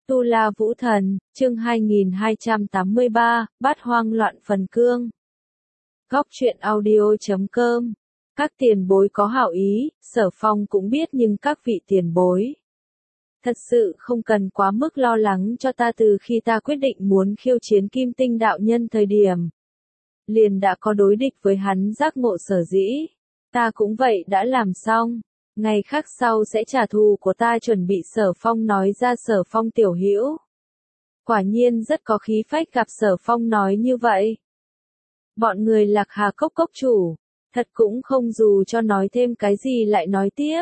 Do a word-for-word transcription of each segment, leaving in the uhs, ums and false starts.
Tu La Vũ Thần, chương hai nghìn hai trăm tám mươi ba, Bát Hoang Loạn Phần Cương. Góc truyện audio chấm com. Các tiền bối có hảo ý, Sở Phong cũng biết, nhưng các vị tiền bối thật sự không cần quá mức lo lắng cho ta. Từ khi ta quyết định muốn khiêu chiến Kim Tinh đạo nhân thời điểm, liền đã có đối địch với hắn giác ngộ, sở dĩ ta cũng vậy đã làm xong, ngày khác sau sẽ trả thù của ta chuẩn bị. Sở Phong nói ra. Sở Phong tiểu hữu quả nhiên rất có khí phách. Gặp Sở Phong nói như vậy, bọn người Lạc Hà Cốc cốc chủ thật cũng không dù cho nói thêm cái gì lại nói tiếp.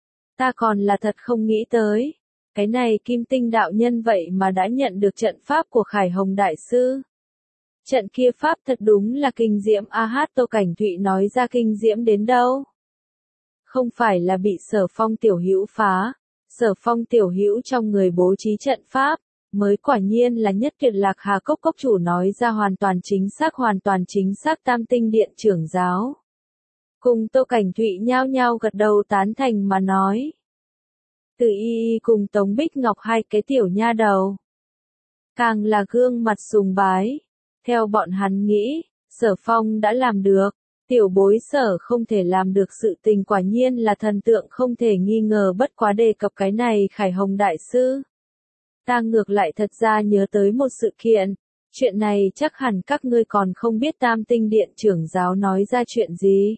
Ta còn là thật không nghĩ tới, cái này Kim Tinh đạo nhân vậy mà đã nhận được trận pháp của Khải Hồng đại sư. Trận kia pháp thật đúng là kinh diễm. A hát Tô Cảnh Thụy nói ra. Kinh diễm đến đâu? Không phải là bị Sở Phong tiểu hữu phá. Sở Phong tiểu hữu trong người bố trí trận pháp mới quả nhiên là nhất tuyệt. Lạc Hà Cốc cốc chủ nói ra. Hoàn toàn chính xác, hoàn toàn chính xác. Tam Tinh điện trưởng giáo cùng Tô Cảnh Thụy nhao nhao gật đầu tán thành mà nói. Từ Y Y cùng Tống Bích Ngọc hai cái tiểu nha đầu càng là gương mặt sùng bái. Theo bọn hắn nghĩ, Sở Phong đã làm được, tiểu bối Sở không thể làm được sự tình quả nhiên là thần tượng không thể nghi ngờ. Bất quá đề cập cái này Khải Hồng đại sư, ta ngược lại thật ra nhớ tới một sự kiện. Chuyện này chắc hẳn các ngươi còn không biết. Tam Tinh điện trưởng giáo nói ra chuyện gì?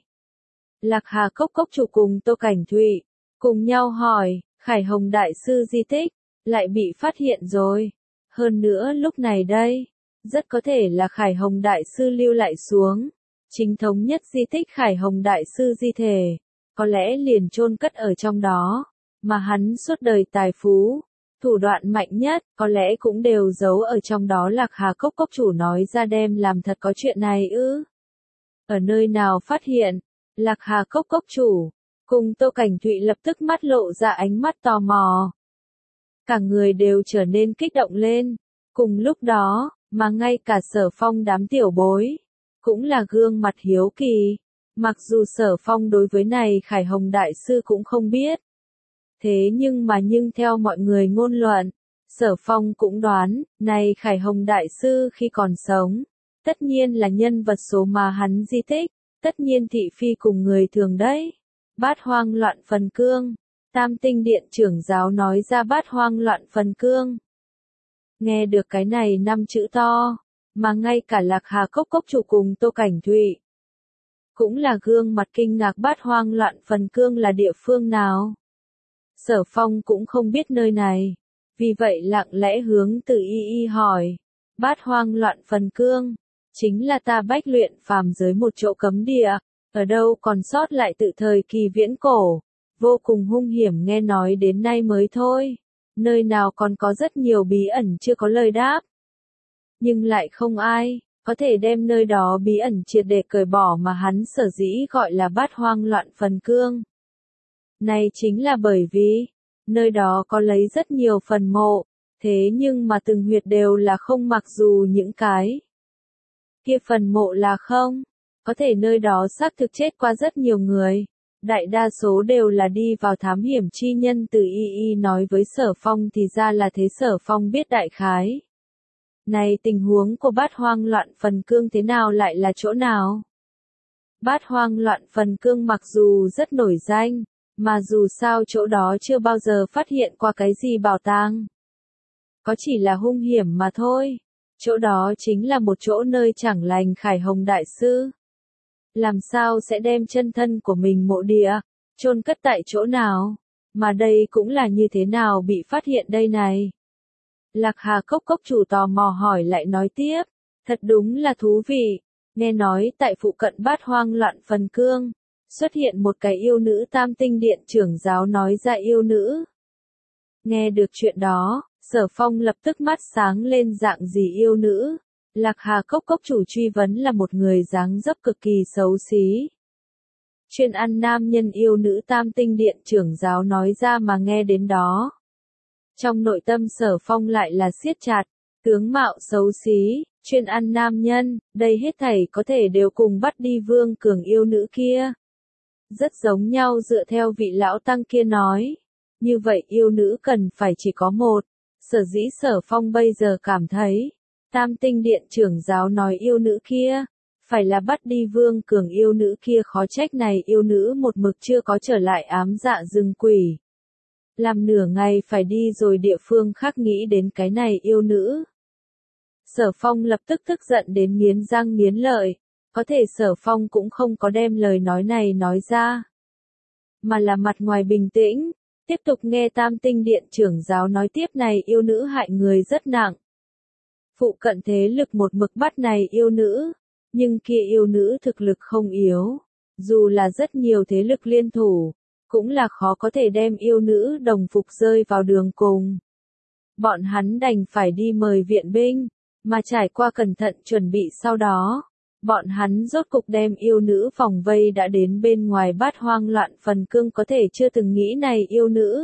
Lạc Hà Cốc cốc chủ cùng Tô Cảnh Thụy cùng nhau hỏi. Khải Hồng đại sư di tích lại bị phát hiện rồi. Hơn nữa lúc này đây, rất có thể là Khải Hồng đại sư lưu lại xuống chính thống nhất di tích. Khải Hồng đại sư di thể có lẽ liền chôn cất ở trong đó, mà hắn suốt đời tài phú, thủ đoạn mạnh nhất có lẽ cũng đều giấu ở trong đó. Lạc Hà Cốc cốc chủ nói ra. Đem làm thật có chuyện này ư? Ở nơi nào phát hiện? Lạc Hà Cốc cốc chủ cùng Tô Cảnh Thụy lập tức mắt lộ ra ánh mắt tò mò. Cả người đều trở nên kích động lên. Cùng lúc đó, mà ngay cả Sở Phong đám tiểu bối cũng là gương mặt hiếu kỳ. Mặc dù Sở Phong đối với này Khải Hồng đại sư cũng không biết, thế nhưng mà nhưng theo mọi người ngôn luận, Sở Phong cũng đoán, này Khải Hồng đại sư khi còn sống, tất nhiên là nhân vật số mà hắn di tích, tất nhiên thị phi cùng người thường đấy. Bát Hoang Loạn Phần Cương. Tam Tinh điện trưởng giáo nói ra. Bát Hoang Loạn Phần Cương. Nghe được cái này năm chữ to, mà ngay cả Lạc Hà Cốc cốc chủ cùng Tô Cảnh Thụy cũng là gương mặt kinh ngạc. Bát Hoang Loạn Phần Cương là địa phương nào? Sở Phong cũng không biết nơi này, vì vậy lặng lẽ hướng Từ Y Y hỏi. Bát Hoang Loạn Phần Cương chính là ta Bách Luyện phàm giới một chỗ cấm địa, ở đâu còn sót lại từ thời kỳ viễn cổ, vô cùng hung hiểm, nghe nói đến nay mới thôi. Nơi nào còn có rất nhiều bí ẩn chưa có lời đáp, nhưng lại không ai có thể đem nơi đó bí ẩn triệt để cởi bỏ, mà hắn sở dĩ gọi là Bát Hoang Loạn Phần Cương này chính là bởi vì nơi đó có lấy rất nhiều phần mộ, thế nhưng mà từng huyệt đều là không. Mặc dù những cái kia phần mộ là không, có thể nơi đó xác thực chết qua rất nhiều người, đại đa số đều là đi vào thám hiểm chi nhân. Từ Y Y nói với Sở Phong thì ra là thế. Sở Phong biết đại khái này tình huống của Bát Hoang Loạn Phần Cương thế nào, lại là chỗ nào. Bát Hoang Loạn Phần Cương mặc dù rất nổi danh, mà dù sao chỗ đó chưa bao giờ phát hiện qua cái gì bảo tàng, có chỉ là hung hiểm mà thôi. Chỗ đó chính là một chỗ nơi chẳng lành. Khải Hồng đại sư làm sao sẽ đem chân thân của mình mộ địa chôn cất tại chỗ nào, mà đây cũng là như thế nào bị phát hiện đây này? Lạc Hà Cốc cốc chủ tò mò hỏi lại nói tiếp. Thật đúng là thú vị, nghe nói tại phụ cận Bát Hoang Loạn Phần Cương xuất hiện một cái yêu nữ. Tam Tinh điện trưởng giáo nói ra. Yêu nữ? Nghe được chuyện đó, Sở Phong lập tức mắt sáng lên. Dạng gì yêu nữ? Lạc Hà Cốc cốc chủ truy vấn. Là một người dáng dấp cực kỳ xấu xí, chuyên ăn nam nhân. Yêu nữ? Tam Tinh điện trưởng giáo nói ra. Mà nghe đến đó, trong nội tâm Sở Phong lại là siết chặt. Tướng mạo xấu xí, chuyên ăn nam nhân, đây hết thảy có thể đều cùng bắt đi Vương Cường yêu nữ kia rất giống nhau. Dựa theo vị lão tăng kia nói, như vậy yêu nữ cần phải chỉ có một. Sở dĩ Sở Phong bây giờ cảm thấy, Tam Tinh Điện trưởng giáo nói yêu nữ kia, phải là bắt đi Vương Cường yêu nữ kia, khó trách này yêu nữ một mực chưa có trở lại ám dạ rừng quỷ. Làm nửa ngày phải đi rồi địa phương khác nghĩ đến cái này yêu nữ. Sở Phong lập tức tức giận đến nghiến răng nghiến lợi, có thể Sở Phong cũng không có đem lời nói này nói ra, mà là mặt ngoài bình tĩnh, tiếp tục nghe Tam Tinh Điện trưởng giáo nói tiếp này yêu nữ hại người rất nặng. Phụ cận thế lực một mực bắt này yêu nữ, nhưng kia yêu nữ thực lực không yếu, dù là rất nhiều thế lực liên thủ, cũng là khó có thể đem yêu nữ đồng phục rơi vào đường cùng. Bọn hắn đành phải đi mời viện binh, mà trải qua cẩn thận chuẩn bị sau đó, bọn hắn rốt cục đem yêu nữ vòng vây đã đến bên ngoài Bát Hoang Loạn Phần Cương, có thể chưa từng nghĩ này yêu nữ.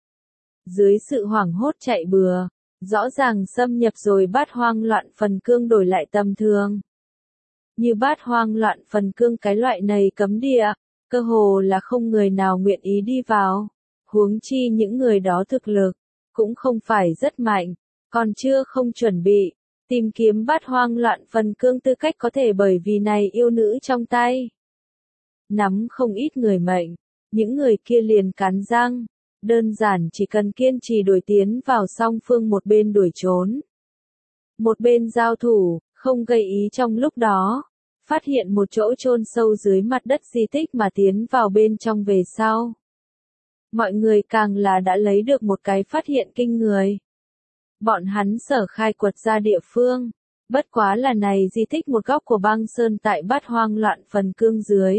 Dưới sự hoảng hốt chạy bừa, rõ ràng xâm nhập rồi Bát Hoang Loạn Phần Cương đổi lại tầm thường. Như Bát Hoang Loạn Phần Cương cái loại này cấm địa, cơ hồ là không người nào nguyện ý đi vào, huống chi những người đó thực lực, cũng không phải rất mạnh, còn chưa không chuẩn bị, tìm kiếm Bát Hoang Loạn Phần Cương tư cách có thể bởi vì này yêu nữ trong tay. Nắm không ít người mệnh, những người kia liền cắn răng, đơn giản chỉ cần kiên trì đuổi tiến vào song phương một bên đuổi trốn. Một bên giao thủ, không gây ý trong lúc đó, phát hiện một chỗ chôn sâu dưới mặt đất di tích mà tiến vào bên trong về sau. Mọi người càng là đã lấy được một cái phát hiện kinh người. Bọn hắn sở khai quật ra địa phương, bất quá là này di tích một góc của băng sơn tại Bát Hoang Loạn Phần Cương dưới.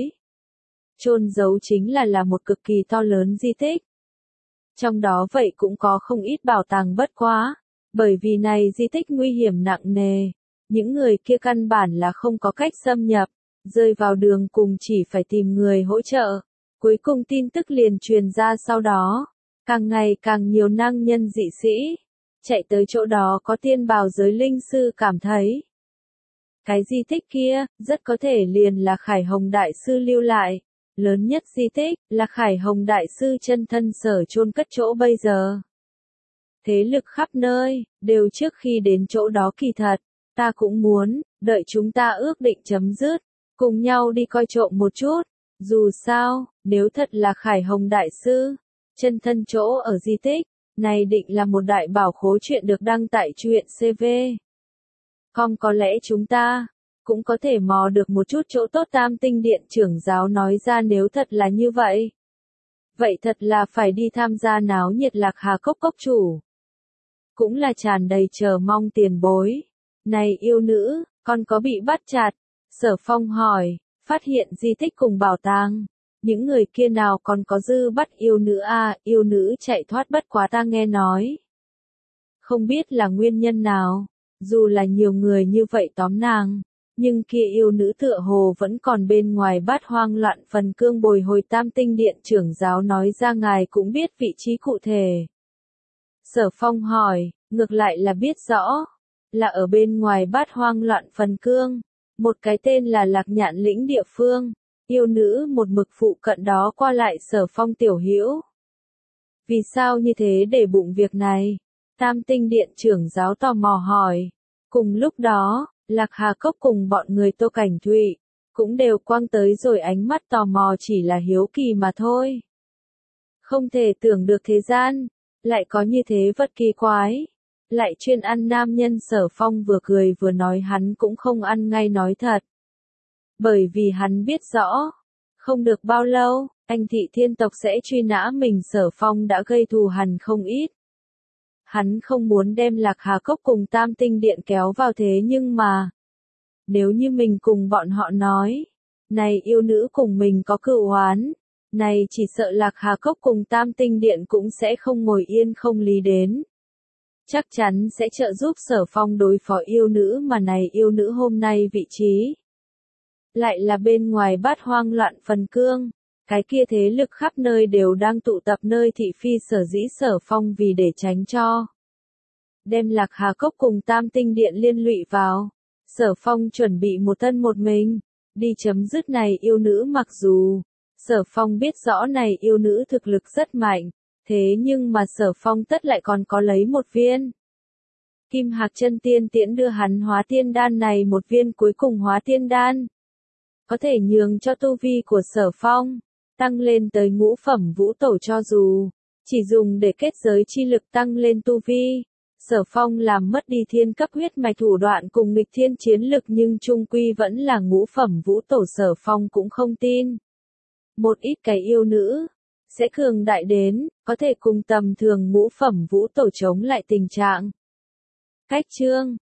Chôn giấu chính là là một cực kỳ to lớn di tích. Trong đó vậy cũng có không ít bảo tàng, bất quá, bởi vì này di tích nguy hiểm nặng nề, những người kia căn bản là không có cách xâm nhập, rơi vào đường cùng chỉ phải tìm người hỗ trợ. Cuối cùng tin tức liền truyền ra sau đó, càng ngày càng nhiều năng nhân dị sĩ chạy tới chỗ đó, có tiên bào giới linh sư cảm thấy cái di tích kia rất có thể liền là Khải Hồng đại sư lưu lại, lớn nhất di tích là Khải Hồng đại sư chân thân sở chôn cất chỗ bây giờ. Thế lực khắp nơi đều trước khi đến chỗ đó, kỳ thật ta cũng muốn đợi chúng ta ước định chấm dứt, cùng nhau đi coi trộm một chút. Dù sao, nếu thật là Khải Hồng đại sư chân thân chỗ ở di tích này, định là một đại bảo khố. Chuyện được đăng tại truyện xê vê chấm com. Có lẽ chúng ta cũng có thể mò được một chút chỗ tốt. Tam Tinh Điện trưởng giáo nói ra, nếu thật là như vậy, vậy thật là phải đi tham gia náo nhiệt. Lạc Hà Cốc cốc chủ cũng là tràn đầy chờ mong. Tiền bối, này yêu nữ còn có bị bắt chặt? Sở Phong hỏi. Phát hiện di tích cùng bảo tàng, những người kia nào còn có dư bắt yêu nữ a? À, yêu nữ chạy thoát, bất quá ta nghe nói, không biết là nguyên nhân nào, dù là nhiều người như vậy tóm nàng, nhưng kia yêu nữ tựa hồ vẫn còn bên ngoài Bát Hoang Loạn Phần Cương bồi hồi. Tam Tinh Điện trưởng giáo nói ra, ngài cũng biết vị trí cụ thể? Sở Phong hỏi. Ngược lại là biết rõ, là ở bên ngoài Bát Hoang Loạn Phần Cương, một cái tên là Lạc Nhạn Lĩnh địa phương. Yêu nữ một mực phụ cận đó qua lại. Sở Phong tiểu hữu, vì sao như thế để bụng việc này? Tam Tinh Điện trưởng giáo tò mò hỏi. Cùng lúc đó, Lạc Hà Cốc cùng bọn người Tô Cảnh Thụy cũng đều quăng tới rồi ánh mắt tò mò, chỉ là hiếu kỳ mà thôi. Không thể tưởng được thế gian lại có như thế vật kỳ quái, lại chuyên ăn nam nhân. Sở Phong vừa cười vừa nói, hắn cũng không ăn ngay nói thật, bởi vì hắn biết rõ, không được bao lâu, anh thị thiên tộc sẽ truy nã mình. Sở Phong đã gây thù hằn không ít, hắn không muốn đem Lạc Hà Cốc cùng Tam Tinh Điện kéo vào, thế nhưng mà, nếu như mình cùng bọn họ nói, này yêu nữ cùng mình có cựu oán, này chỉ sợ Lạc Hà Cốc cùng Tam Tinh Điện cũng sẽ không ngồi yên không lý đến. Chắc chắn sẽ trợ giúp Sở Phong đối phó yêu nữ, mà này yêu nữ hôm nay vị trí lại là bên ngoài Bát Hoang Loạn Phần Cương, cái kia thế lực khắp nơi đều đang tụ tập nơi thị phi. Sở dĩ Sở Phong vì để tránh cho đem Lạc Hà Cốc cùng Tam Tinh Điện liên lụy vào, Sở Phong chuẩn bị một thân một mình đi chấm dứt này yêu nữ. Mặc dù Sở Phong biết rõ này yêu nữ thực lực rất mạnh, thế nhưng mà Sở Phong tất lại còn có lấy một viên Kim Hạc Chân Tiên tiễn đưa hắn hóa tiên đan này một viên cuối cùng hóa tiên đan. Có thể nhường cho tu vi của Sở Phong tăng lên tới ngũ phẩm vũ tổ cho dù chỉ dùng để kết giới chi lực tăng lên tu vi. Sở Phong làm mất đi thiên cấp huyết mạch thủ đoạn cùng nghịch thiên chiến lực nhưng chung quy vẫn là ngũ phẩm vũ tổ. Sở Phong cũng không tin một ít cái yêu nữ sẽ cường đại đến có thể cùng tầm thường ngũ phẩm vũ tổ chống lại tình trạng. Cách chương